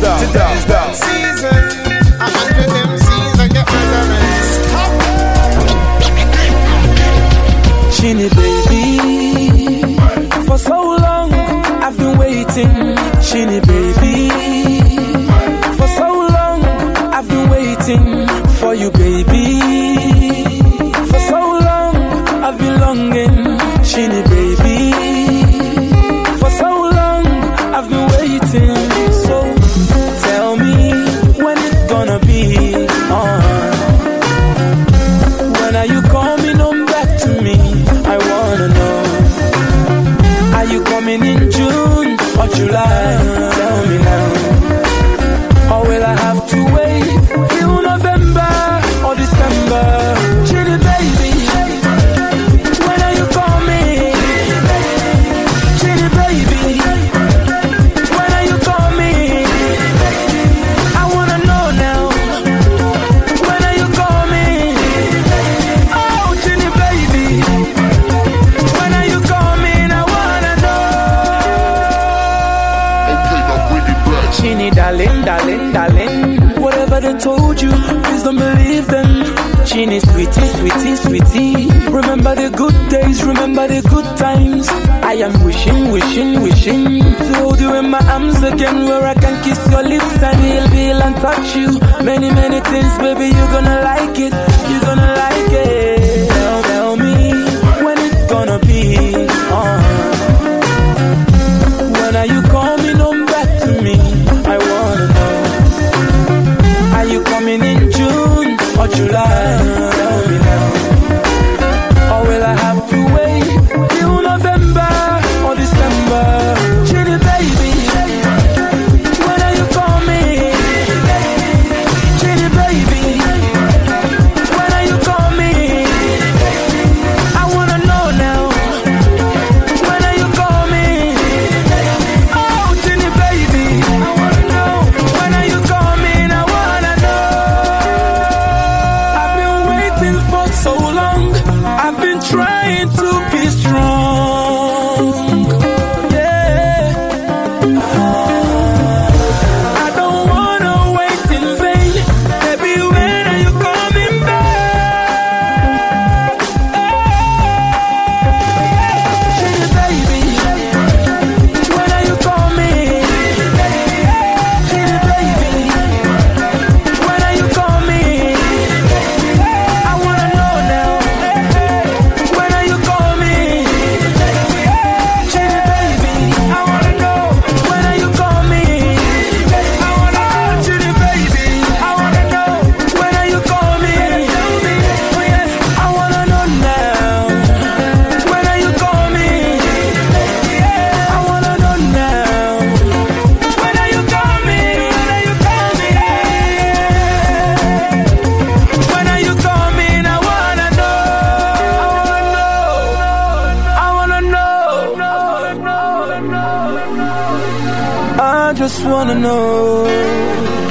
Today's that season. 100 MCs and get measurements. Chinny baby, for so long I've been waiting. Chinny baby, for so long I've been waiting for you, baby. For so long I've been longing. Chinny baby, for so long I've been waiting. So tell me when it's gonna be on. When are you coming home back to me? I wanna know. Are you coming in June or July? Tell me now. Or will I have to wait till November or December? Chinny baby, when are you coming? Chinny baby, when are you coming? I wanna know now. When are you coming? Oh, Chinny baby, when are you coming? I wanna know. Chinny darling, darling, darling, whatever they told you, please don't believe them. Chinny sweetie, sweetie, sweetie, remember the good days, remember the good times. I am wishing, wishing, wishing to hold you in my arms again, where I can kiss your lips and feel and touch you. Many, many things, baby, you're gonna like it, you're gonna like it. Tell me when it's gonna be on. When are you coming home back to me? I wanna know. Are you coming in June or July? Tell me now. Or will I have to wait till November or December? Chinny baby, when are you coming? Chinny baby, when are you coming? I wanna know now. When are you coming? Oh, Chinny baby, I wanna know. When are you coming? I wanna know. I've been waiting for so long. I've been trying to be strong. Yeah. I don't wanna wait in vain. Baby, when are you coming back? Chinny baby, when are you coming? Chinny baby, when are you coming? I wanna know now. When are you coming? Chinny baby, I wanna know. When are you coming? I wanna know, Chinny baby, I wanna know. When are you coming? Tell me, oh yes, I wanna know now. When are you coming? I wanna know now. When are you coming? When are you coming? When are you coming? I wanna know. I wanna know. I just wanna know.